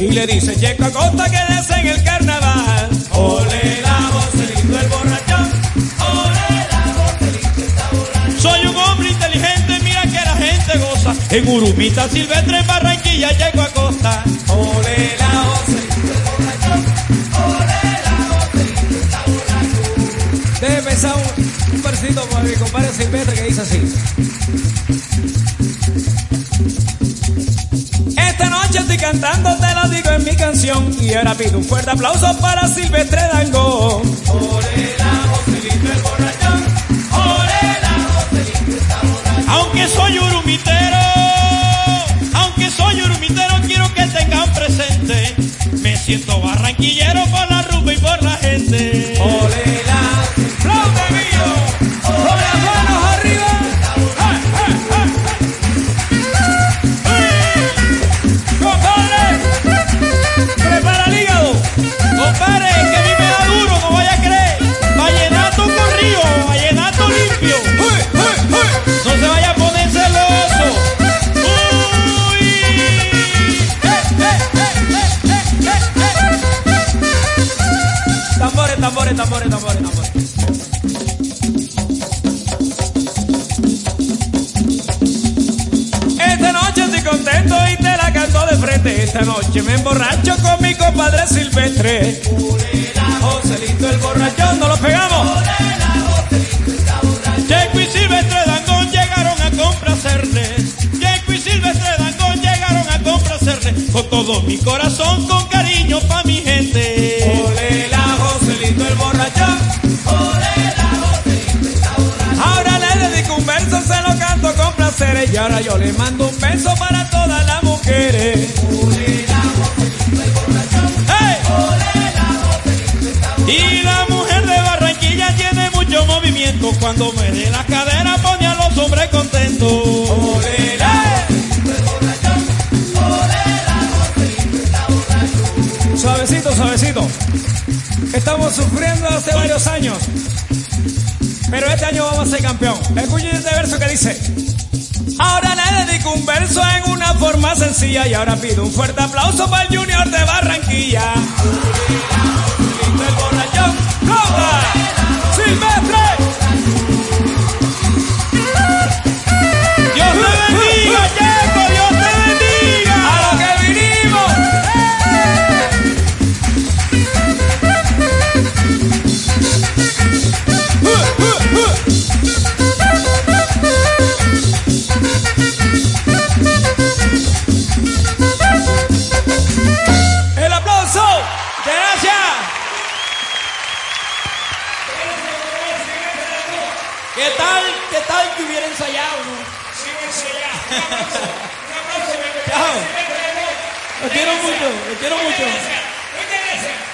y le dice Checo Acosta que desea en el carnaval. Ole la Joselito el borrachón, ole la Joselito está borracho. Soy un hombre inteligente, mira que la gente goza. En Urumita Silvestre, en Barranquilla, Checo Acosta. Ole la Joselito el borrachón, ole la Joselito está borracho. Debe pensar un versito para mi compadre Silvestre que dice así. Esta noche estoy cantando, te lo digo en mi canción. Y ahora pido un fuerte aplauso para Silvestre Dangond. Ole la Joselito el borrachón, ole la Joselito está borracho. Aunque soy urumitero, quiero que tengan presente. Me siento barranquillero por la rumba y por la gente. Ole la flauta mío, con las manos arriba. Prepara el hígado, compadre, que a mí me da duro, no vaya a creer. Vallenato corrido, vallenato limpio. No se vaya a poner celoso. Tambores. Esta noche estoy contento y te la canto de frente. Esta noche me emborracho con mi compadre Silvestre. Ole la Joselito el borrachón, ¿no lo pegamos? Ole la Joselito está borracho. Checo y Silvestre Dangond llegaron a complacerle. Checo y Silvestre Dangond llegaron a complacerle. Con todo mi corazón, con cariño pa' mi gente. Ole la Joselito el borrachón, ole la Joselito está borracho. Ahora le dedico un verso, se lo canto con placer. Y ahora yo le mando un beso para todas las mujeres. Ole la Joselito el borrachón, ¡hey! Ole la Joselito está borracho. Y la mujer de Barranquilla tiene mucho movimiento. Cuando me dé la cadera pone a los hombres contentos. Ole la Joselito el borrachón, ole la Joselito está borracho. Suavecito. Estamos sufriendo hace varios años, pero este año vamos a ser campeón. Escuchen este verso que dice: ahora le dedico un verso en una forma sencilla. Y ahora pido un fuerte aplauso para el Junior de Barranquilla. El borrachón, ¡flota! ¡Silvestre! ¡Dios te bendiga, Checo! ¡Dios te bendiga! ¡A lo que vinimos! ¡El aplauso! ¡Gracias! ¿Qué tal que hubiera ensayado, no? Sí, ensayado. Un aplauso. Chao. Los quiero mucho. Muchas gracias.